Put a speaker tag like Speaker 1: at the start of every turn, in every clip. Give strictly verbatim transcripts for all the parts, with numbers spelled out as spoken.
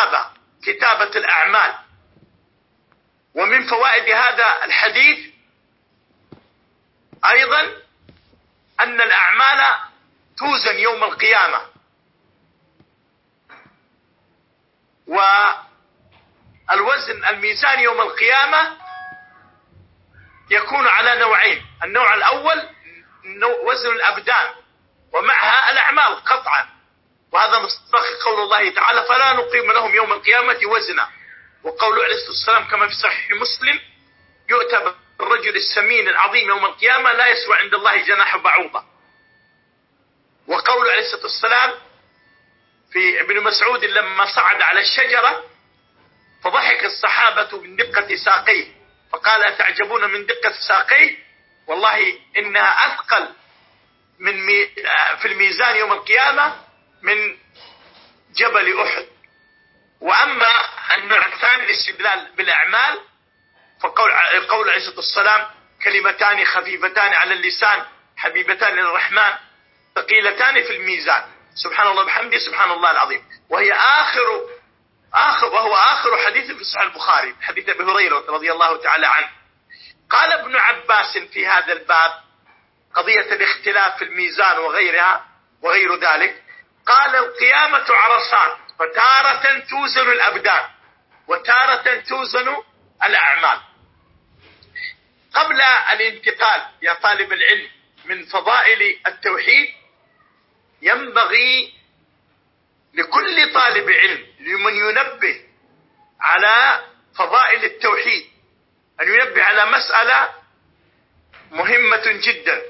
Speaker 1: الكتابة، كتابة الأعمال. ومن فوائد هذا الحديث أيضا أن الأعمال توزن يوم القيامة، والوزن الميزان يوم القيامة يكون على نوعين. النوع الأول وزن الأبدان ومعها الأعمال قطعا، وهذا مصداق قول الله تعالى: فلا نقيم لهم يوم القيامة وزنا. وقوله عليه الصلاة والسلام كما في صحيح مسلم: يؤتى بالرجل السمين العظيم يوم القيامة لا يسوى عند الله جناح بعوضة. وقوله عليه الصلاة والسلام في ابن مسعود لما صعد على الشجرة فضحك الصحابة من دقة ساقيه، فقال: أتعجبون من دقة ساقيه؟ والله إنها أثقل من مي في الميزان يوم القيامة من جبل أحد. وأما النوع الثاني الاستدلال بالأعمال فقول قول عليه الصلاة والسلام: كلمتان خفيفتان على اللسان حبيبتان للرحمن ثقيلتان في الميزان، سبحان الله وبحمده سبحان الله العظيم. وهي آخر آخر وهو آخر حديث في صحيح البخاري، حديث أبي هريرة رضي الله تعالى عنه. قال ابن عباس في هذا الباب قضية الاختلاف في الميزان وغيرها وغير ذلك، قال: القيامة عرصات، فتارة توزن الأبدان وتارة توزن الأعمال. قبل الانتقال يا طالب العلم من فضائل التوحيد، ينبغي لكل طالب علم لمن ينبه على فضائل التوحيد أن ينبه على مسألة مهمة جدا،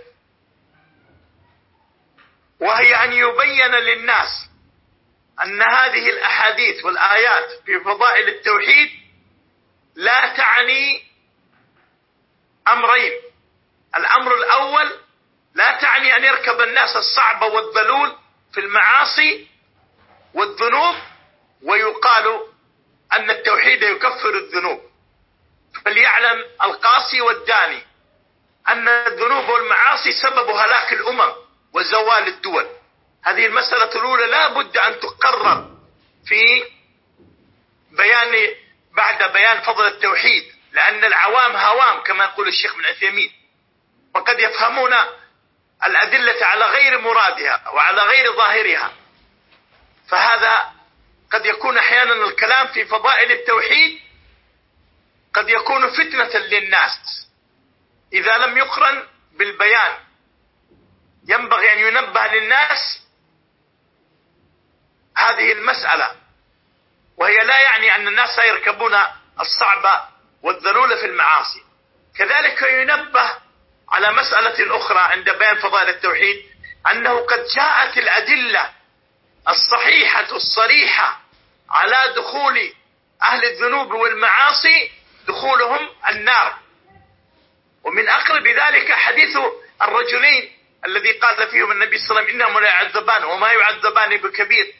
Speaker 1: وهي أن يبين للناس أن هذه الأحاديث والآيات في فضائل التوحيد لا تعني أمرين. الأمر الأول: لا تعني أن يركب الناس الصعب والذلول في المعاصي والذنوب ويقال أن التوحيد يكفر الذنوب. فليعلم القاصي والداني أن الذنوب والمعاصي سبب هلاك الأمم وزوال الدول. هذه المسألة الأولى لا بد أن تقرر في بيان بعد بيان فضل التوحيد، لأن العوام هوام كما يقول الشيخ ابن عثيمين، وقد يفهمون الأدلة على غير مرادها وعلى غير ظاهرها. فهذا قد يكون أحيانا الكلام في فضائل التوحيد قد يكون فتنة للناس إذا لم يقرن بالبيان. ينبغي أن ينبه للناس هذه المسألة، وهي لا يعني أن الناس يركبون الصعب والذلول في المعاصي. كذلك ينبه على مسألة أخرى عند بيان فضائل التوحيد، أنه قد جاءت الأدلة الصحيحة الصريحة على دخول أهل الذنوب والمعاصي دخولهم النار. ومن أقرب ذلك حديث الرجلين الذي قال فيهم النبي صلى الله عليه وسلم: إنهم لا يعذبان وما يعذبان بكبير،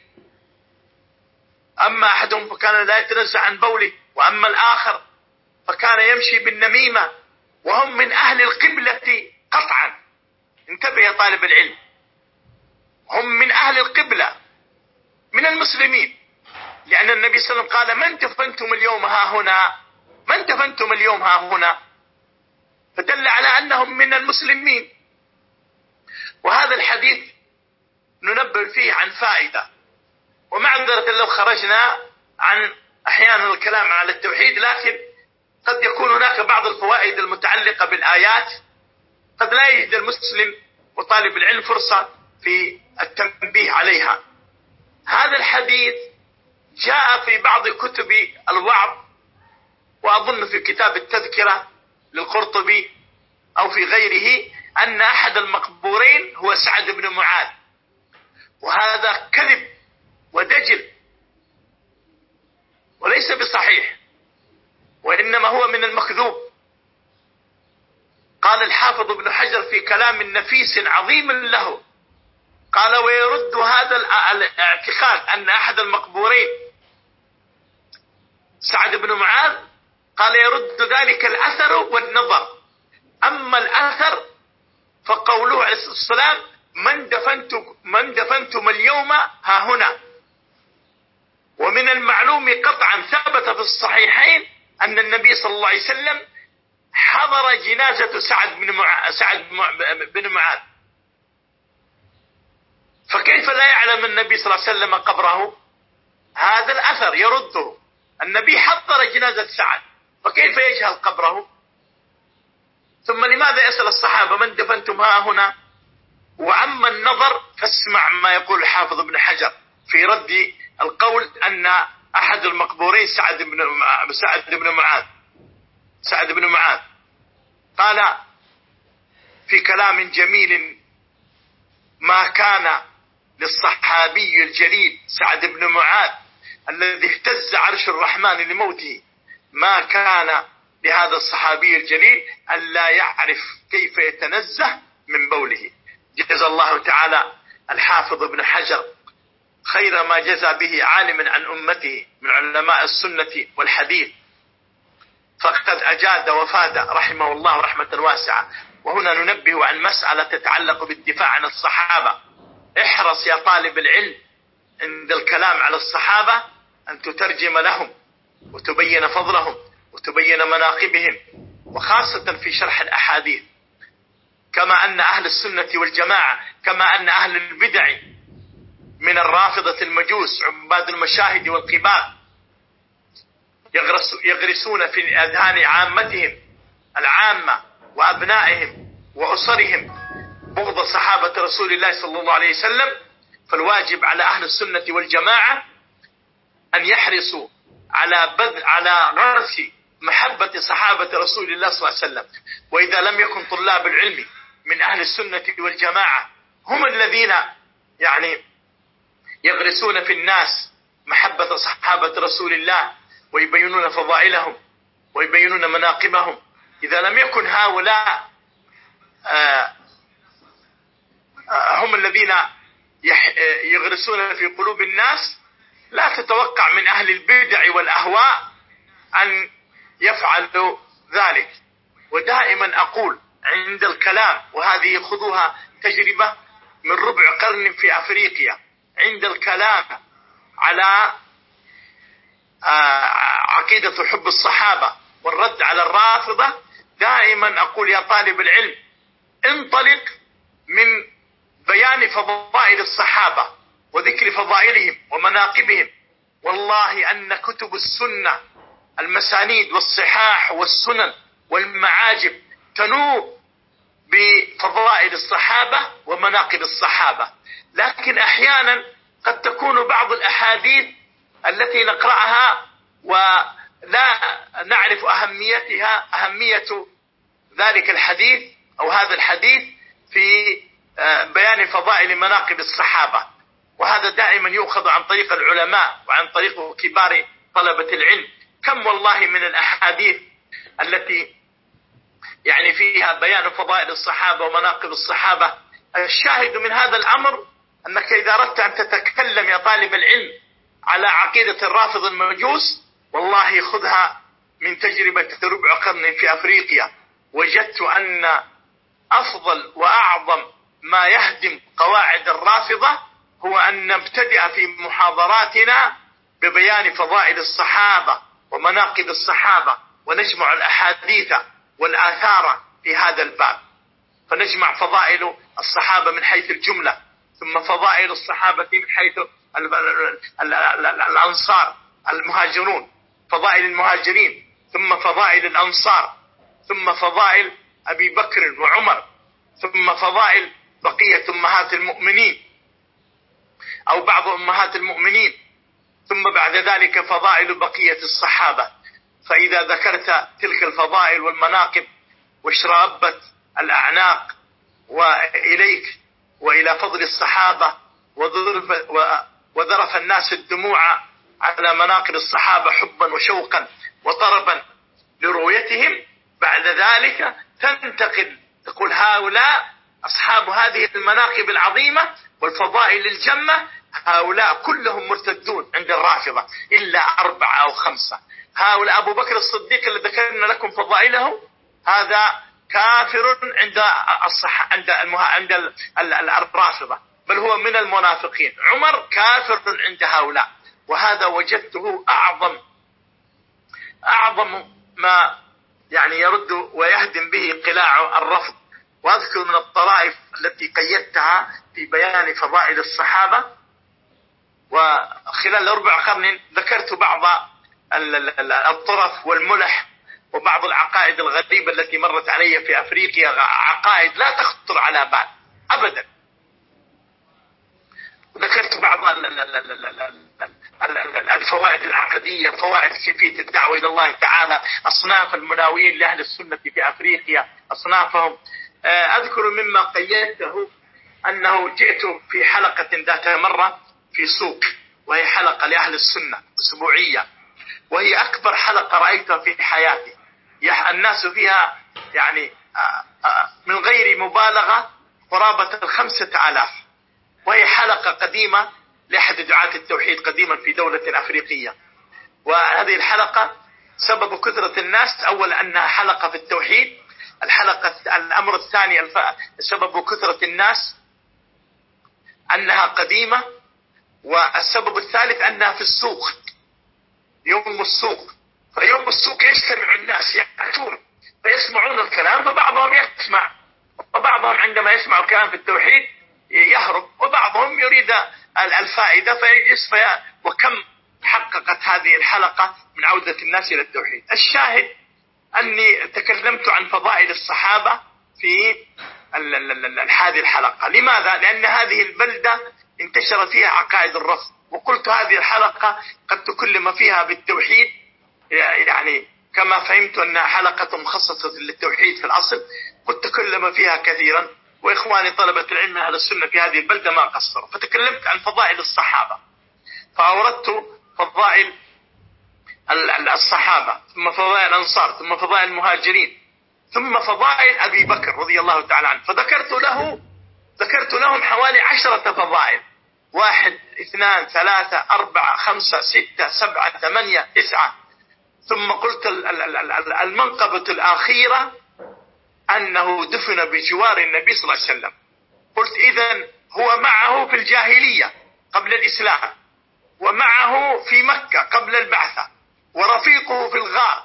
Speaker 1: أما أحدهم فكان لا يتنزع عن بوله، وأما الآخر فكان يمشي بالنميمة، وهم من أهل القبلة قطعا. انتبه يا طالب العلم، هم من أهل القبلة من المسلمين، لأن النبي صلى الله عليه وسلم قال: من دفنتم اليوم ها هنا، من دفنتم اليوم ها هنا، فدل على أنهم من المسلمين. وهذا الحديث ننبه فيه عن فائدة، ومعذرة لو خرجنا عن أحيانا الكلام على التوحيد، لكن قد يكون هناك بعض الفوائد المتعلقة بالآيات قد لا يجد المسلم وطالب العلم فرصة في التنبيه عليها. هذا الحديث جاء في بعض كتب الوعظ، وأظن في كتاب التذكرة للقرطبي أو في غيره، أن أحد المقبورين هو سعد بن معاذ، وهذا كذب ودجل وليس بصحيح، وإنما هو من المكذوب. قال الحافظ ابن حجر في كلام نفيس عظيم له، قال: ويرد هذا الاعتقاد أن أحد المقبورين سعد بن معاذ، قال: يرد ذلك الأثر والنظر. أما الأثر فقوله عليه الصلاة والسلام: من دفنتم, من دفنتم اليوم ها هنا، ومن المعلوم قطعا ثبت في الصحيحين أن النبي صلى الله عليه وسلم حضر جنازة سعد بن معاذ سعد بن معاذ، فكيف لا يعلم النبي صلى الله عليه وسلم قبره؟ هذا الأثر يرده، النبي حضر جنازة سعد فكيف يجهل قبره؟ ثم لماذا يسأل الصحابة من دفنتم ها هنا؟ وعم النظر فاسمع ما يقول الحافظ ابن حجر في رد القول أن أحد المقبورين سعد بن سعد بن معاذ سعد بن معاذ قال في كلام جميل: ما كان للصحابي الجليل سعد بن معاذ الذي اهتز عرش الرحمن لموته، ما كان لهذا الصحابي الجليل ألا يعرف كيف يتنزه من بوله. جزا الله تعالى الحافظ ابن حجر خير ما جزى به عالما عن أمته من علماء السنة والحديث، فقد أجاد وفاد رحمه الله رحمة واسعة. وهنا ننبه عن مسألة تتعلق بالدفاع عن الصحابة. احرص يا طالب العلم عند الكلام على الصحابة أن تترجم لهم وتبين فضلهم وتبين مناقبهم، وخاصة في شرح الأحاديث، كما أن أهل السنة والجماعة كما أن أهل البدع من الرافضة المجوس عباد المشاهد والقباب يغرسون في أذهان عامتهم العامة وأبنائهم وأسرهم بغض صحابة رسول الله صلى الله عليه وسلم. فالواجب على أهل السنة والجماعة أن يحرصوا على بذل على غرس محبة صحابة رسول الله صلى الله عليه وسلم. وإذا لم يكن طلاب العلم من أهل السنة والجماعة هم الذين يعني يغرسون في الناس محبة صحابة رسول الله ويبينون فضائلهم ويبينون مناقبهم، إذا لم يكن هؤلاء آه آه هم الذين يغرسون في قلوب الناس، لا تتوقع من أهل البدع والأهواء أن يفعلوا ذلك. ودائما أقول عند الكلام، وهذه خذوها تجربة من ربع قرن في أفريقيا، عند الكلام على عقيدة حب الصحابة والرد على الرافضة، دائما أقول يا طالب العلم انطلق من بيان فضائل الصحابة وذكر فضائلهم ومناقبهم. والله أن كتب السنة المسانيد والصحاح والسنن والمعاجب تنوء بفضائل الصحابة ومناقب الصحابة، لكن أحيانا قد تكون بعض الأحاديث التي نقرأها ولا نعرف أهميتها أهمية ذلك الحديث أو هذا الحديث في بيان فضائل مناقب الصحابة، وهذا دائما يؤخذ عن طريق العلماء وعن طريق كبار طلبة العلم. كم والله من الأحاديث التي يعني فيها بيان فضائل الصحابة ومناقب الصحابة. الشاهد من هذا الأمر أنك إذا أردت أن تتكلم يا طالب العلم على عقيدة الرافض المجوس، والله خذها من تجربة ربع قرن في أفريقيا، وجدت أن أفضل وأعظم ما يهدم قواعد الرافضة هو أن نبتدئ في محاضراتنا ببيان فضائل الصحابة ومناقب الصحابة، ونجمع الأحاديث والآثار في هذا الباب، فنجمع فضائل الصحابة من حيث الجملة، ثم فضائل الصحابة من حيث الأنصار المهاجرون، فضائل المهاجرين، ثم فضائل الأنصار، ثم فضائل أبي بكر وعمر، ثم فضائل بقية أمهات المؤمنين أو بعض أمهات المؤمنين، ثم بعد ذلك فضائل بقية الصحابة. فإذا ذكرت تلك الفضائل والمناقب واشربت الأعناق وإليك وإلى فضل الصحابة وذرف الناس الدموع على مناقب الصحابة حبا وشوقا وطربا لرؤيتهم، بعد ذلك تنتقل تقول هؤلاء أصحاب هذه المناقب العظيمة والفضائل الجمة هؤلاء كلهم مرتدون عند الرافضة إلا أربعة أو خمسة. هؤلاء أبو بكر الصديق اللي ذكرنا لكم فضائله هذا كافر عند الصح عند المه... عند ال... ال... الرافضة، بل هو من المنافقين. عمر كافر عند هؤلاء، وهذا وجدته أعظم أعظم ما يعني يرد ويهدم به قلاع الرفض. وأذكر من الطرائف التي قيدتها في بيان فضائل الصحابة، وخلال ربع قرن ذكرت بعض الطرف والملح وبعض العقائد الغريبة التي مرت علي في أفريقيا، عقائد لا تخطر على بال أبدا. ذكرت بعض الفوائد العقدية، فوائد كيفية الدعوة إلى الله تعالى، أصناف المناوئين لأهل السنة في أفريقيا، أصنافهم. أذكر مما قيدته أنه جئت في حلقة ذات مرة في سوق، وهي حلقة لأهل السنة أسبوعية، وهي أكبر حلقة رأيتها في حياتي. الناس فيها يعني من غير مبالغة قرابة الخمسة آلاف، وهي حلقة قديمة لأحد دعاة التوحيد قديما في دولة أفريقية. وهذه الحلقة سبب كثرة الناس، أول أنها حلقة في التوحيد، الحلقة الأمر الثاني سبب كثرة الناس أنها قديمة، والسبب الثالث أنها في السوق، يوم السوق. فيوم السوق يجتمع الناس يأتون فيسمعون الكلام، فبعضهم يسمع وبعضهم عندما يسمع الكلام في التوحيد يهرب، وبعضهم يريد الفائدة فيجلس في. وكم حققت هذه الحلقة من عودة الناس إلى التوحيد. الشاهد أني تكلمت عن فضائل الصحابة في هذه الحلقة. لماذا؟ لأن هذه البلدة انتشر فيها عقائد الرفض، وقلت هذه الحلقة قد تكلم فيها بالتوحيد، يعني كما فهمت أنها حلقة مخصصة للتوحيد في الأصل، قد تكلم فيها كثيرا، وإخواني طلبة العلم أهل السنة في هذه البلدة ما قصروا. فتكلمت عن فضائل الصحابة، فأوردت فضائل الصحابة، ثم فضائل الأنصار، ثم فضائل المهاجرين، ثم فضائل أبي بكر رضي الله تعالى عنه. فذكرت له ذكرت لهم حوالي عشرة فضائل، واحد اثنان ثلاثة أربعة خمسة ستة سبعة ثمانية تسعة. ثم قلت المنقبة الأخيرة أنه دفن بجوار النبي صلى الله عليه وسلم. قلت إذن هو معه في الجاهلية قبل الإسلام، ومعه في مكة قبل البعثة، ورفيقه في الغار،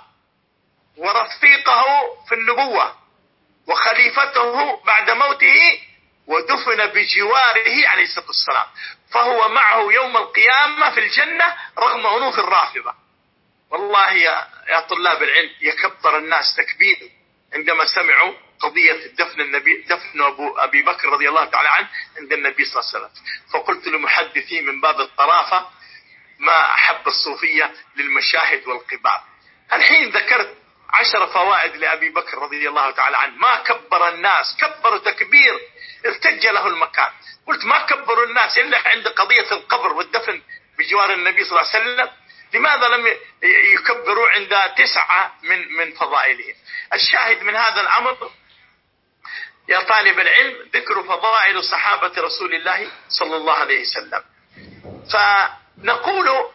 Speaker 1: ورفيقه في النبوة، وخليفته بعد موته، ودفن بجواره عليه الصلاة والسلام. فهو معه يوم القيامة في الجنة رغم أنوف الرافضة. والله يا, يا طلاب العلم يكبر الناس تكبير عندما سمعوا قضية دفن النبي دفن أبو أبي بكر رضي الله تعالى عنه عند النبي صلى الله عليه وسلم. فقلت لمحدثي من باب الطرافة ما أحب الصوفية للمشاهد والقباب. الحين ذكرت عشر فوائد لأبي بكر رضي الله تعالى عنه، ما كبر الناس، كبروا تكبير ارتج له المكان. قلت ما كبروا الناس إلا عند قضية القبر والدفن بجوار النبي صلى الله عليه وسلم، لماذا لم يكبروا عند تسعة من من فضائله؟ الشاهد من هذا الأمر يا طالب العلم ذكر فضائل صحابة رسول الله صلى الله عليه وسلم. فنقول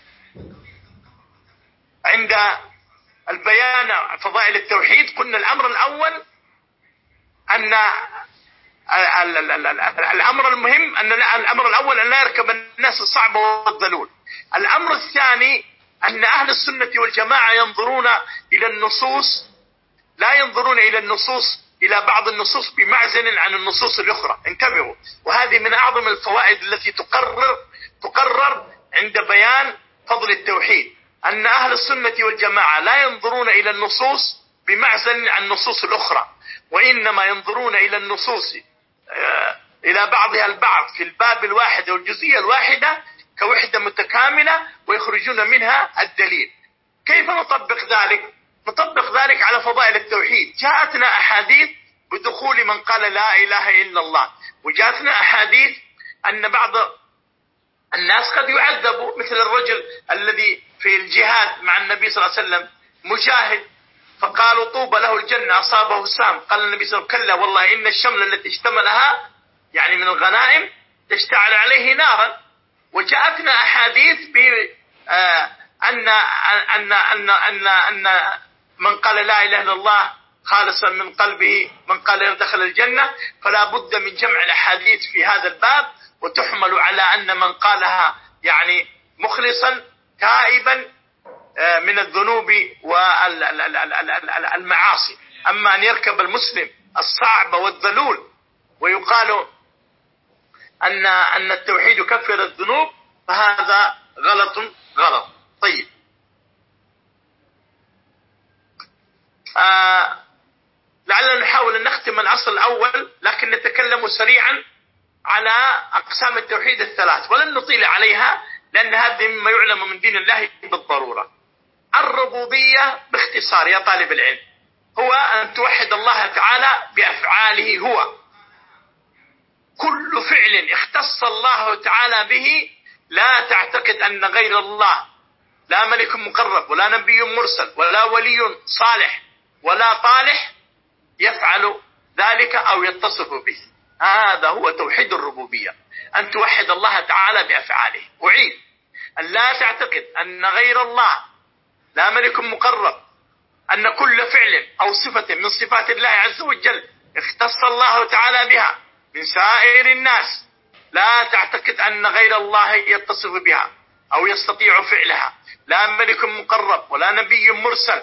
Speaker 1: عند البيان فضائل التوحيد قلنا الأمر الأول أن الأمر المهم أن الأمر الأول أن لا يركب الناس الصعب والذلول. الأمر الثاني أن أهل السنة والجماعة ينظرون إلى النصوص، لا ينظرون إلى النصوص إلى بعض النصوص بمعزل عن النصوص الأخرى. انتبهوا، وهذه من أعظم الفوائد التي تقرر تقرر عند بيان فضل التوحيد، أن أهل السنة والجماعة لا ينظرون إلى النصوص بمعزل عن النصوص الأخرى، وإنما ينظرون إلى النصوص إلى بعضها البعض في الباب الواحد والجزئية الواحدة كوحدة متكاملة، ويخرجون منها الدليل. كيف نطبق ذلك؟ نطبق ذلك على فضائل التوحيد. جاءتنا أحاديث بدخول من قال لا إله إلا الله، وجاءتنا أحاديث أن بعض الناس قد يعذبوا، مثل الرجل الذي في الجهاد مع النبي صلى الله عليه وسلم مجاهد، فقالوا طوبى له الجنة أصابه سام. قال النبي صلى الله عليه وسلم كلا والله إن الشمل التي اشتملها يعني من الغنائم تشتعل عليه نارا. وجاءتنا أحاديث أن أن أن أن أن من قال لا إله إلا الله خالصا من قلبه من قال دخل الجنة. فلا بد من جمع الأحاديث في هذا الباب، وتحمل على أن من قالها يعني مخلصا تائبا من الذنوب والمعاصي. أما أن يركب المسلم الصعب والذلول ويقال أن أن التوحيد يكفر الذنوب، فهذا غلط غلط. طيب، آه لعلنا نحاول أن نختم الأصل الأول، لكن نتكلم سريعا على أقسام التوحيد الثلاث ولن نطيل عليها، لأن هذه مما يعلم من دين الله بالضرورة. الربوبية باختصار يا طالب العلم هو أن توحد الله تعالى بأفعاله. هو كل فعل اختص الله تعالى به، لا تعتقد أن غير الله، لا ملك مقرب ولا نبي مرسل ولا ولي صالح ولا طالح يفعل ذلك أو يتصف به. هذا هو توحيد الربوبية، أن توحد الله تعالى بأفعاله. أعيد، أن لا تعتقد أن غير الله، لا ملك مقرب، أن كل فعل أو صفة من صفات الله عز وجل اختص الله تعالى بها من سائر الناس، لا تعتقد أن غير الله يتصف بها أو يستطيع فعلها، لا ملك مقرب ولا نبي مرسل.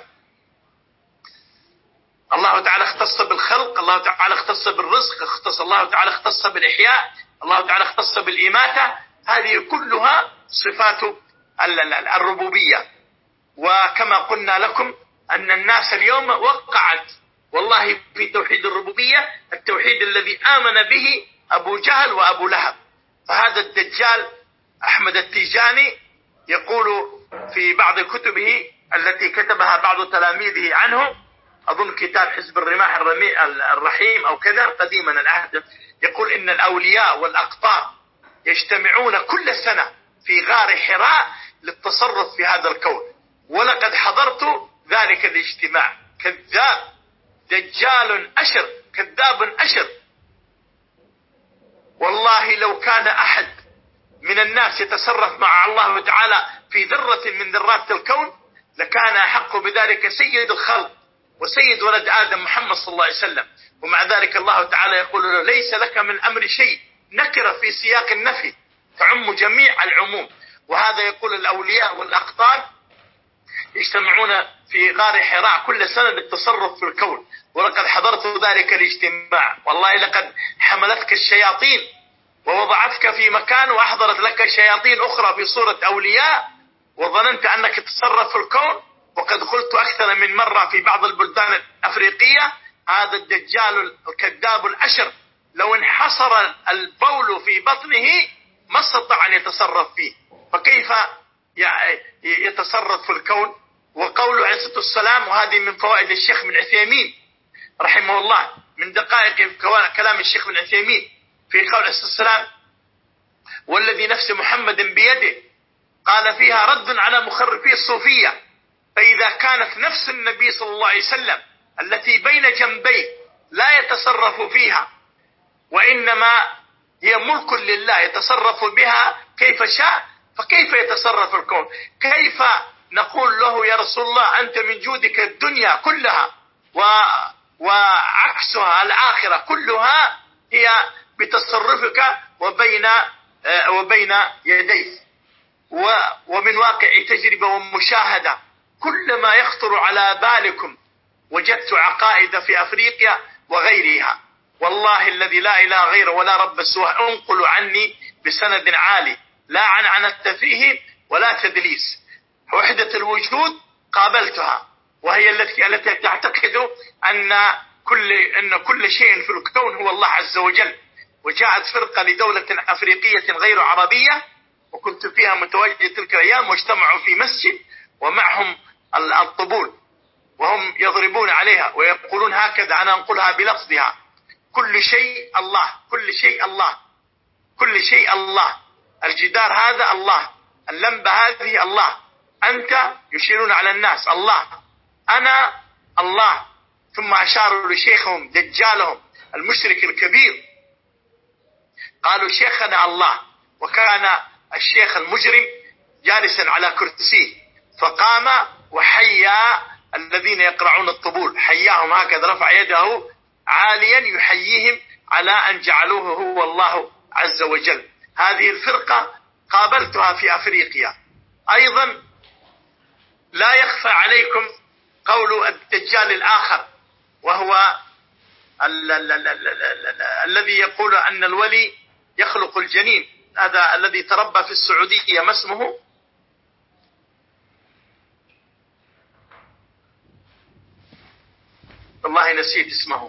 Speaker 1: الله تعالى اختص بالخلق، الله تعالى اختص بالرزق، اختص الله تعالى اختص بالإحياء، الله تعالى اختص بالإماتة. هذه كلها صفات الربوبية. وكما قلنا لكم أن الناس اليوم وقعت والله في توحيد الربوبية، التوحيد الذي آمن به أبو جهل وأبو لهب. فهذا الدجال أحمد التيجاني يقول في بعض كتبه التي كتبها بعض تلاميذه عنه، أظن كتاب حزب الرماح الرحيم أو كذا قديما العهد، يقول إن الأولياء والأقطاب يجتمعون كل سنة في غار حراء للتصرف في هذا الكون، ولقد حضرت ذلك الاجتماع. كذاب دجال أشر، كذاب أشر. والله لو كان أحد من الناس يتصرف مع الله تعالى في ذرة من ذرات الكون لكان أحق بذلك سيد الخلق وسيد ولد آدم محمد صلى الله عليه وسلم. ومع ذلك الله تعالى يقول له ليس لك من أمر شيء، نكرة في سياق النفي تعم جميع العموم. وهذا يقول الأولياء والأقطاب يجتمعون في غار حراء كل سنة للتصرف في الكون، ولقد حضرت ذلك الاجتماع. والله لقد حملتك الشياطين ووضعتك في مكان وأحضرت لك شياطين أخرى في صورة أولياء وظننت أنك تتصرف في الكون. وقد قلت أكثر من مرة في بعض البلدان الأفريقية هذا الدجال الكذاب الأشر لو انحصر البول في بطنه ما استطاع أن يتصرف فيه، فكيف يتصرف في الكون؟ وقوله عليه الصلاة والسلام، وهذه من فوائد الشيخ بن عثيمين رحمه الله، من دقائق كلام الشيخ بن عثيمين في قول عليه الصلاة والسلام والذي نفس محمد بيده، قال فيها رد على مخرفي الصوفية. فإذا كانت نفس النبي صلى الله عليه وسلم التي بين جنبيه لا يتصرف فيها وإنما هي ملك لله يتصرف بها كيف شاء، فكيف يتصرف الكون؟ كيف نقول له يا رسول الله أنت من جودك الدنيا كلها و... وعكسها الآخرة كلها هي بتصرفك وبين وبين يديك. و... ومن واقع تجربة ومشاهدة كل ما يخطر على بالكم وجدت عقائد في أفريقيا وغيرها، والله الذي لا إله غيره ولا رب سواه، انقل عني بسند عالي لا عنعنت فيه ولا تدليس. وحدة الوجود قابلتها، وهي التي التي تعتقد أن كل أن كل شيء في الكون هو الله عز وجل. وجاءت فرقة لدولة أفريقية غير عربية وكنت فيها متواجد تلك الأيام، واجتمعوا في مسجد ومعهم الطبول وهم يضربون عليها ويقولون هكذا، أنا أنقلها بلفظها: كل شيء الله، كل شيء الله، كل شيء الله، الجدار هذا الله، اللمبة هذه الله، أنت يشيرون على الناس الله، أنا الله. ثم أشاروا لشيخهم دجالهم المشرك الكبير، قالوا شيخنا الله، وكان الشيخ المجرم جالسا على كرسيه فقام وحيا الذين يقرعون الطبول، حياهم هكذا، رفع يده عاليا يحييهم على أن جعلوه هو الله عز وجل. هذه الفرقة قابلتها في أفريقيا أيضا لا يخفى عليكم قول الدجال الآخر، وهو ال ال ال ال ال ال الذي يقول أن الولي يخلق الجنين، هذا الذي تربى في السعودية، ما اسمه؟ والله نسيت اسمه،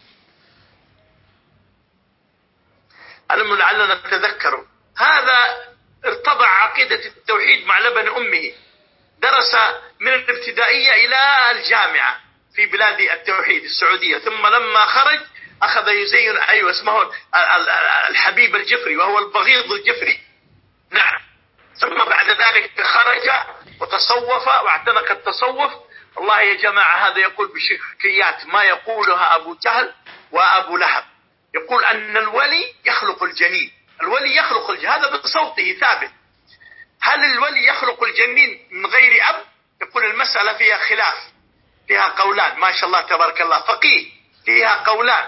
Speaker 1: لعلنا نتذكره. هذا ارتضع عقيدة التوحيد مع لبن أمه، درس من الابتدائية إلى الجامعة في بلاد التوحيد السعودية، ثم لما خرج أخذ يزين، أيوة اسمه الحبيب الجفري، وهو البغيض الجفري. نعم. ثم بعد ذلك خرج وتصوف واعتنق التصوف. والله يا جماعة هذا يقول بشركيات ما يقولها أبو جهل وأبو لهب. يقول أن الولي يخلق الجنين، الولي يخلق الجنين، هذا بصوته ثابت. هل الولي يخلق الجنين من غير أب؟ يقول المسألة فيها خلاف، فيها قولان، ما شاء الله تبارك الله فقيه، فيها قولان.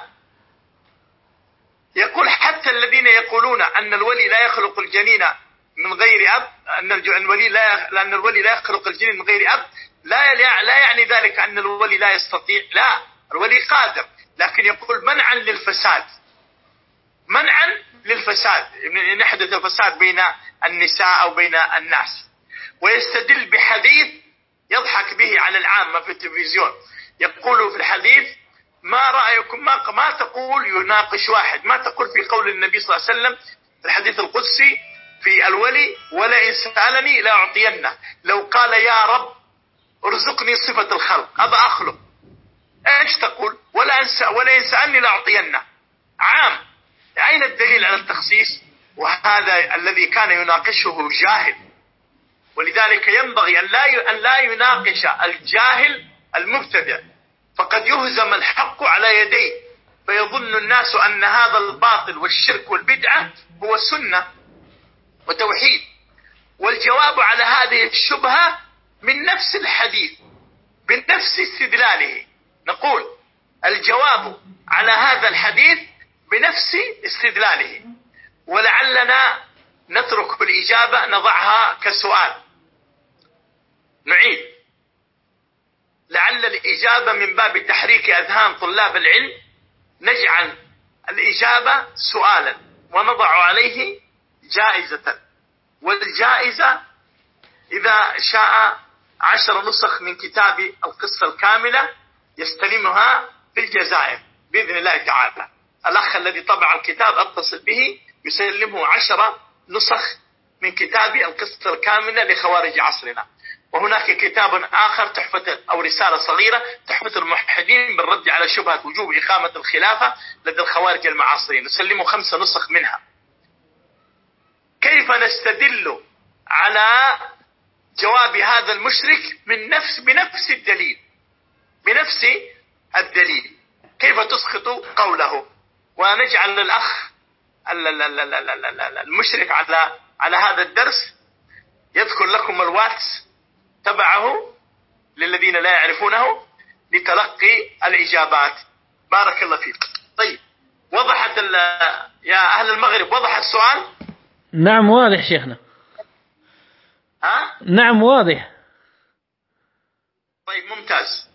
Speaker 1: يقول حتى الذين يقولون أن الولي لا يخلق الجنين من غير أب، أن الولي لا لأن الولي لا يخلق الجنين من غير أب، لا لا يعني ذلك أن الولي لا يستطيع، لا، الولي قادر، لكن يقول منعا للفساد، منعا للفساد، ان يحدث الفساد بين النساء أو بين الناس. ويستدل بحديث يضحك به على العامة في التلفزيون، يقول في الحديث: ما رأيكم، ما, ما تقول، يناقش واحد، ما تقول في قول النبي صلى الله عليه وسلم في الحديث القدسي في الولي: ولئن سألني لأعطينه، لو قال يا رب ارزقني صفة الخلق أبا أخلق، ايش تقول؟ ولئن سألني لأعطينه، عام. أين الدليل على التخصيص؟ وهذا الذي كان يناقشه جاهل، ولذلك ينبغي أن لا أن لا يناقش الجاهل المبتدع، فقد يهزم الحق على يديه، فيظن الناس أن هذا الباطل والشرك والبدعة هو سنة وتوحيد. والجواب على هذه الشبهة من نفس الحديث بنفس استدلاله، نقول الجواب على هذا الحديث بنفس استدلاله، ولعلنا نترك الإجابة نضعها كسؤال، نعيد، لعل الإجابة من باب تحريك أذهان طلاب العلم نجعل الإجابة سؤالا ونضع عليه جائزة، والجائزة إذا شاء عشر نسخ من كتاب القصة الكاملة يستلمها في الجزائر بإذن الله تعالى. الأخ الذي طبع الكتاب أتصل به يسلمه عشر نسخ من كتاب القصة الكاملة لخوارج عصرنا. وهناك كتاب آخر تحفة أو رسالة صغيرة تحفة الموحدين بالرد على شبهة وجوب إقامة الخلافة لدى الخوارج المعاصرين، نسلمه خمس نسخ منها. كيف نستدل على جواب هذا المشرك من نفس بنفس الدليل بنفس الدليل كيف تسقط قوله؟ ونجعل الأخ المشرك على على هذا الدرس يذكر لكم الواتس تبعه للذين لا يعرفونه لتلقي الإجابات. بارك الله فيك. طيب، وضحت يا أهل المغرب، وضح السؤال؟
Speaker 2: نعم واضح شيخنا.
Speaker 1: ها؟
Speaker 2: نعم واضح.
Speaker 1: طيب ممتاز.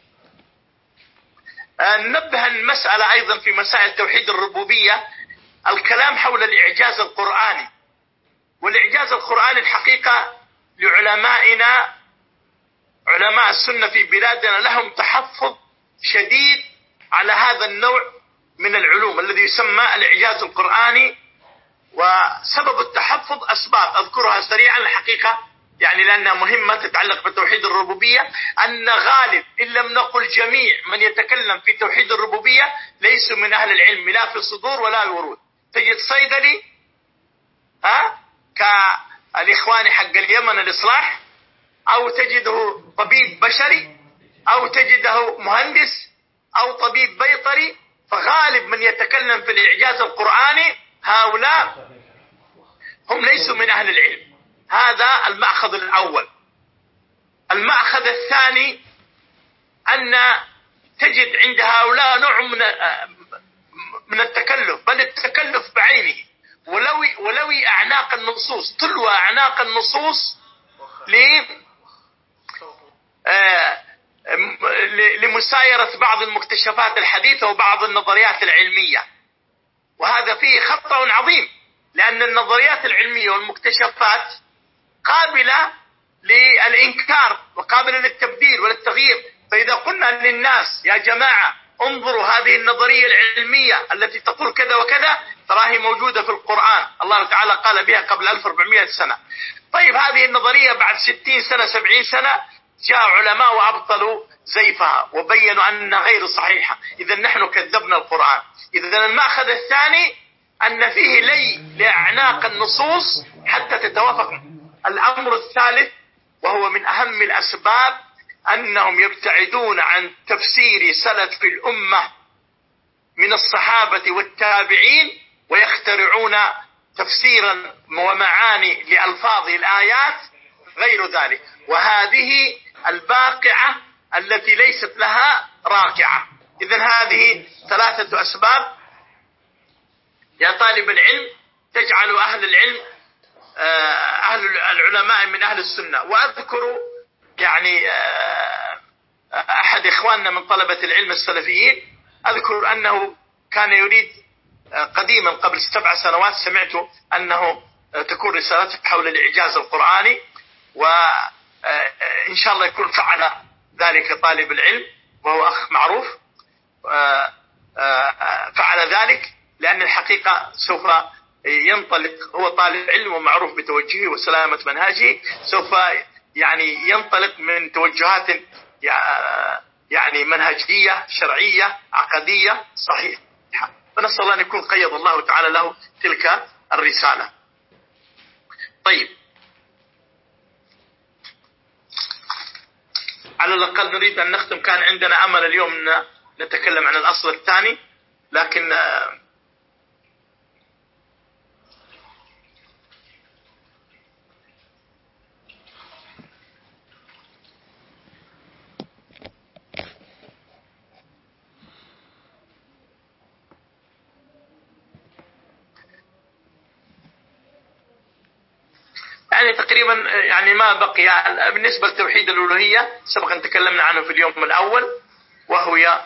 Speaker 1: ننبه المسألة أيضا في مسائل توحيد الربوبية الكلام حول الإعجاز القرآني، والإعجاز القرآني الحقيقة لعلمائنا علماء السنة في بلادنا لهم تحفظ شديد على هذا النوع من العلوم الذي يسمى الإعجاز القرآني. وسبب التحفظ أسباب أذكرها سريعا الحقيقة، يعني لأنها مهمة تتعلق بتوحيد الربوبية، أن غالب إن لم نقل جميع من يتكلم في توحيد الربوبية ليسوا من أهل العلم لا في الصدور ولا الورود. تجد صيدلي ها كالإخوان حق اليمن الإصلاح، أو تجده طبيب بشري، أو تجده مهندس، أو طبيب بيطري، فغالب من يتكلم في الإعجاز القرآني هؤلاء هم ليسوا من أهل العلم. هذا المأخذ الأول. المأخذ الثاني أن تجد عند هؤلاء نوع من من التكلف، بل التكلف بعينه، ولوي ولوي أعناق النصوص، تلوى أعناق النصوص لمسايرة بعض المكتشفات الحديثة وبعض النظريات العلمية، وهذا فيه خطأ عظيم، لأن النظريات العلمية والمكتشفات قابلة للإنكار وقابلة للتبديل وللتغيير. فإذا قلنا للناس يا جماعة انظروا هذه النظرية العلمية التي تقول كذا وكذا تراها موجودة في القرآن، الله تعالى قال بها قبل ألف وأربعمائة سنة. طيب هذه النظرية بعد ستين سنة سبعين سنة جاء علماء وأبطلوا زيفها وبينوا أنها غير صحيحة، إذا نحن كذبنا القرآن. إذا المأخذ الثاني أن فيه لي لأعناق النصوص حتى تتوافق. الأمر الثالث وهو من أهم الأسباب أنهم يبتعدون عن تفسير سلف الأمة من الصحابة والتابعين، ويخترعون تفسيرا ومعاني لألفاظ الآيات غير ذلك، وهذه الباقعة التي ليست لها راكعة. إذن هذه ثلاثة أسباب يا طالب العلم تجعل أهل العلم أهل العلماء من أهل السنة. وأذكر يعني أحد إخواننا من طلبة العلم السلفيين، أذكر أنه كان يريد قديما قبل سبع سنوات سمعت أنه تكون رسالته حول الإعجاز القرآني، وإن شاء الله يكون فعل ذلك طالب العلم وهو أخ معروف فعل ذلك، لأن الحقيقة سوف ينطلق، هو طالب علم ومعروف بتوجهه وسلامة منهجه، سوف يعني ينطلق من توجهات يعني منهجية شرعية عقدية صحيحة، فنسأل الله أن يكون قيض الله تعالى له تلك الرسالة. طيب على الأقل نريد أن نختم، كان عندنا أمل اليوم أن نتكلم عن الأصل الثاني، لكن يعني تقريبا يعني ما بقي. بالنسبة لتوحيد الألوهية سبق أن تكلمنا عنه في اليوم الأول، وهو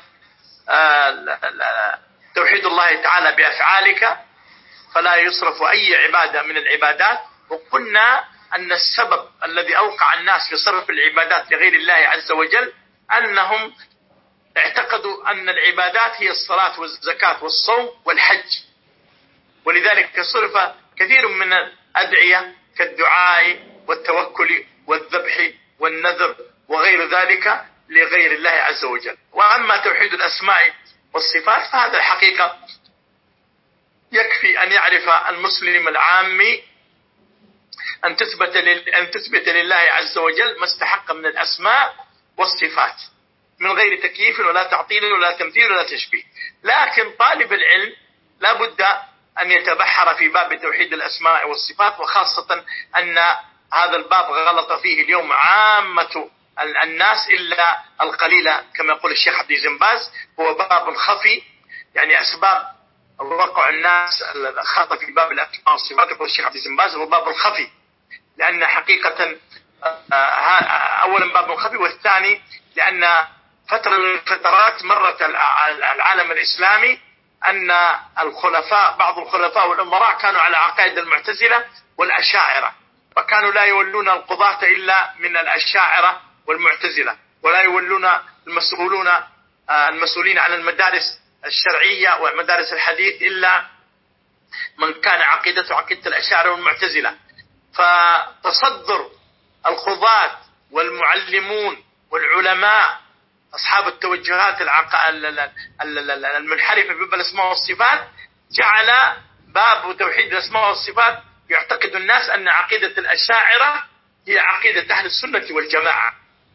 Speaker 1: توحيد الله تعالى بأفعالك فلا يصرف أي عبادة من العبادات. وقلنا أن السبب الذي أوقع الناس في صرف العبادات لغير الله عز وجل أنهم اعتقدوا أن العبادات هي الصلاة والزكاة والصوم والحج، ولذلك صرف كثير من الأدعية كالدعاء والتوكل والذبح والنذر وغير ذلك لغير الله عز وجل. وأما توحيد الأسماء والصفات فهذا الحقيقة يكفي أن يعرف المسلم العامي أن تثبت أن تثبت لله عز وجل ما استحق من الأسماء والصفات من غير تكييف ولا تعطيل ولا تمثيل ولا تشبيه. لكن طالب العلم لا بد أن يتبحر في باب توحيد الأسماء والصفات، وخاصة أن هذا الباب غلط فيه اليوم عامة الناس إلا القليلة، كما يقول الشيخ عبد العزيز بن باز هو باب خفي، يعني أسباب وقع الناس الخطأ في باب الأسماء والصفات يقول الشيخ عبد العزيز بن باز هو باب الخفي، لأن حقيقة أولا باب خفي، والثاني لأن فترة من الفترات مرت العالم الإسلامي أن الخلفاء بعض الخلفاء والأمراء كانوا على عقائد المعتزلة والأشاعرة، فكانوا لا يولون القضاة إلا من الأشاعرة والمعتزلة، ولا يولون المسؤولون المسؤولين عن المدارس الشرعية ومدارس الحديث إلا من كان عقيدته عقيدة الأشاعرة والمعتزلة. فتصدر القضاة والمعلمون والعلماء أصحاب التوجهات المنحرفة في باب الأسماء والصفات جعل باب توحيد الأسماء والصفات يعتقد الناس أن عقيدة الأشاعرة هي عقيدة أهل السنة والجماعة،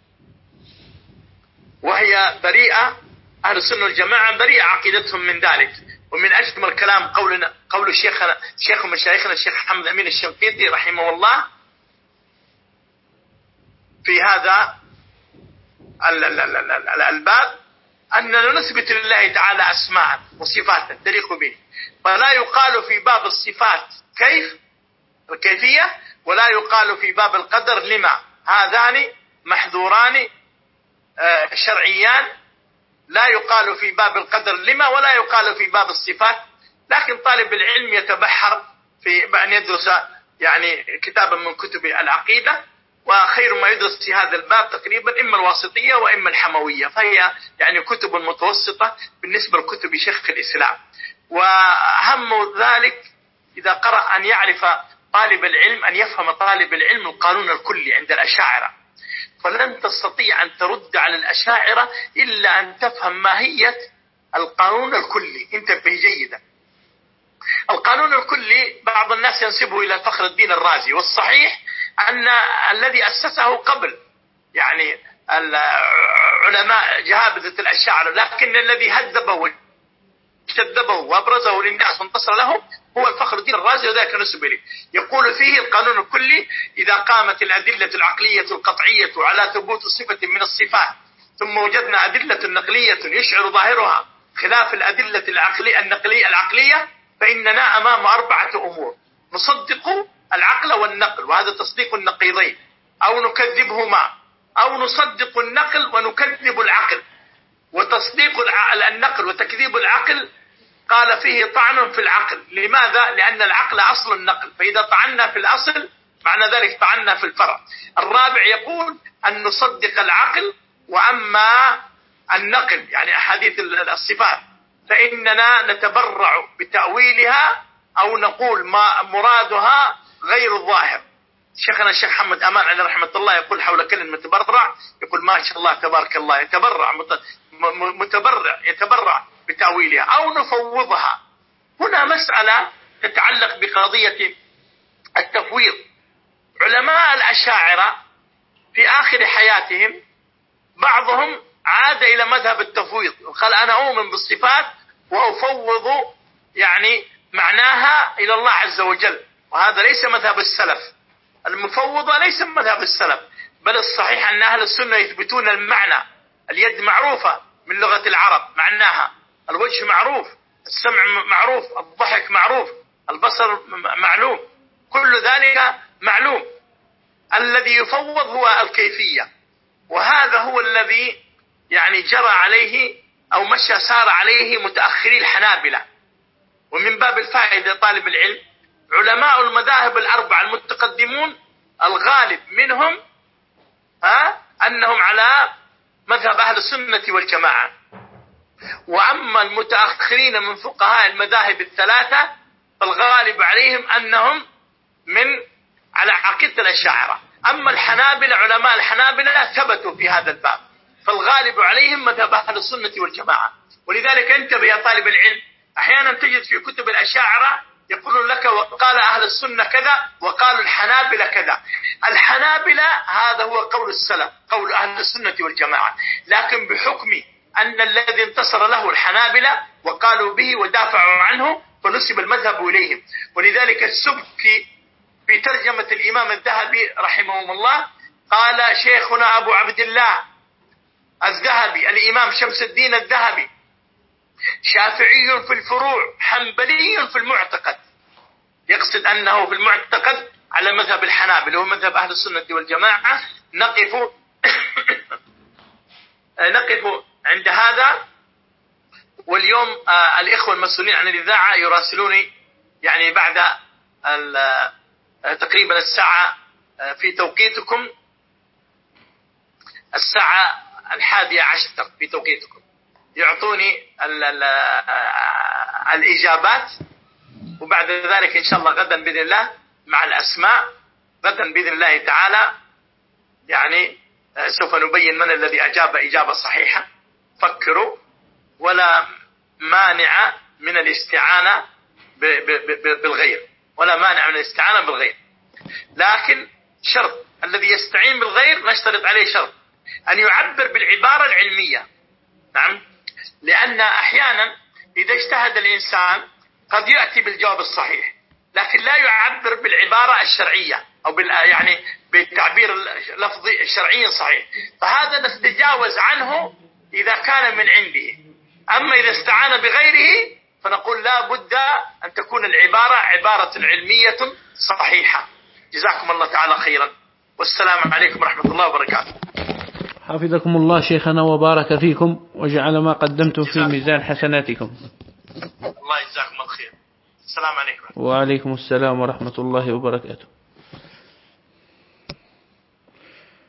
Speaker 1: وهي بريئة، أهل السنة والجماعة بريئة عقيدتهم من ذلك. ومن أجمل كلام قولنا قول شيخنا شيخ مشايخنا الشيخ حمد أمين الشنقيطي رحمه الله في هذا الباب أننا نثبت لله تعالى أسماء وصفات تليق به، فلا يقال في باب الصفات كيف الكيفية، ولا يقال في باب القدر لما، هذان محذوران شرعيان، لا يقال في باب القدر لما ولا يقال في باب الصفات. لكن طالب العلم يتبحر في بأن يدرس يعني كتابا من كتب العقيدة، وخير ما يدرس في هذا الباب تقريبا إما الواسطية وإما الحموية، فهي يعني كتب متوسطة بالنسبة لكتب شيخ الإسلام. وأهم ذلك إذا قرأ أن يعرف طالب العلم، أن يفهم طالب العلم القانون الكلي عند الأشاعرة. فلن تستطيع أن ترد على الأشاعرة إلا أن تفهم ماهية القانون الكلي. انتبه جيدا. القانون الكلي بعض الناس ينسبه إلى فخر الدين الرازي، والصحيح أن الذي أسسه قبل يعني العلماء جهابذة الأشاعرة، لكن الذي هذبه وشذبه وأبرزه للناس وانتصر لهم هو الفخر الدين الرازي، وذلك نسب إليه. يقول فيه القانون الكلي: إذا قامت الأدلة العقلية القطعية على ثبوت صفة من الصفات، ثم وجدنا أدلة نقلية يشعر ظاهرها خلاف الأدلة العقلية النقلية العقلية، فإننا أمام أربعة أمور: نصدق العقل والنقل، وهذا تصديق النقيضين، أو نكذبهما، أو نصدق النقل ونكذب العقل. وتصديق النقل وتكذيب العقل قال فيه طعن في العقل. لماذا؟ لأن العقل أصل النقل، فإذا طعنا في الأصل معنى ذلك طعنا في الفرع. الرابع يقول أن نصدق العقل، وأما النقل يعني أحاديث الصفات فإننا نتبرع بتأويلها أو نقول ما مرادها غير الظاهر. شيخنا الشيخ محمد أمان عليه رحمة الله يقول حول كلمة متبرع، يقول ما شاء الله تبارك الله، يتبرع متبرع يتبرع بتأويلها أو نفوضها. هنا مسألة تتعلق بقضية التفويض. علماء الأشاعرة في آخر حياتهم بعضهم عاد إلى مذهب التفويض، قال أنا أؤمن بالصفات وأفوض يعني معناها إلى الله عز وجل، وهذا ليس مذهب السلف. المفوضة ليس مذهب السلف، بل الصحيح أن أهل السنة يثبتون المعنى. اليد معروفة من لغة العرب معناها، الوجه معروف، السمع معروف، الضحك معروف، البصر معلوم، كل ذلك معلوم. الذي يفوض هو الكيفية، وهذا هو الذي يعني جرى عليه أو مشى سار عليه متأخري الحنابلة. ومن باب الفائدة طالب العلم، علماء المذاهب الأربعة المتقدمون الغالب منهم ها أنهم على مذهب أهل السنة والجماعة، وأما المتأخرين من فقهاء المذاهب الثلاثة فالغالب عليهم أنهم من على عقيدة الأشاعرة. أما الحنابلة، علماء الحنابلة ثبتوا في هذا الباب، فالغالب عليهم مذهب أهل السنة والجماعة. ولذلك انتبه يا طالب العلم، أحيانا تجد في كتب الأشاعرة يقولون لك وقال أهل السنة كذا وقالوا الحنابلة كذا. الحنابلة هذا هو قول السلف، قول أهل السنة والجماعة، لكن بحكم أن الذي انتصر له الحنابلة وقالوا به ودافعوا عنه فنسب المذهب إليهم. ولذلك السبكي في ترجمة الإمام الذهبي رحمه الله قال شيخنا أبو عبد الله الذهبي الإمام شمس الدين الذهبي شافعي في الفروع حنبلي في المعتقد، يقصد أنه في المعتقد على مذهب الحنابلة ومذهب أهل السنة والجماعة. نقف نقف عند هذا. واليوم الإخوة المسؤولين عن الإذاعة يراسلوني يعني بعد تقريبا الساعة في توقيتكم الساعة الحادية عشر في توقيتكم، يعطوني ال ال الإجابات، وبعد ذلك إن شاء الله غدا بإذن الله مع الأسماء غدا بإذن الله تعالى يعني سوف نبين من الذي أجاب إجابة صحيحة. فكروا، ولا مانع من الاستعانة بالغير، ولا مانع من الاستعانة بالغير، لكن شرط الذي يستعين بالغير نشترط عليه شرط أن يعبر بالعبارة العلمية. نعم، لأن أحيانا إذا اجتهد الإنسان قد يأتي بالجواب الصحيح لكن لا يعبر بالعبارة الشرعية أو بال يعني بالتعبير اللفظي الشرعي صحيح، فهذا نتجاوز عنه إذا كان من عنده. أما إذا استعان بغيره فنقول لا بد أن تكون العبارة عبارة علمية صحيحة. جزاكم الله تعالى خيرا. والسلام عليكم ورحمة الله وبركاته.
Speaker 2: حفظكم الله شيخنا وبارك فيكم وجعل ما قدمتم في ميزان حسناتكم.
Speaker 1: الله يجزاكم الخير. السلام عليكم.
Speaker 2: وعليكم السلام ورحمة الله وبركاته.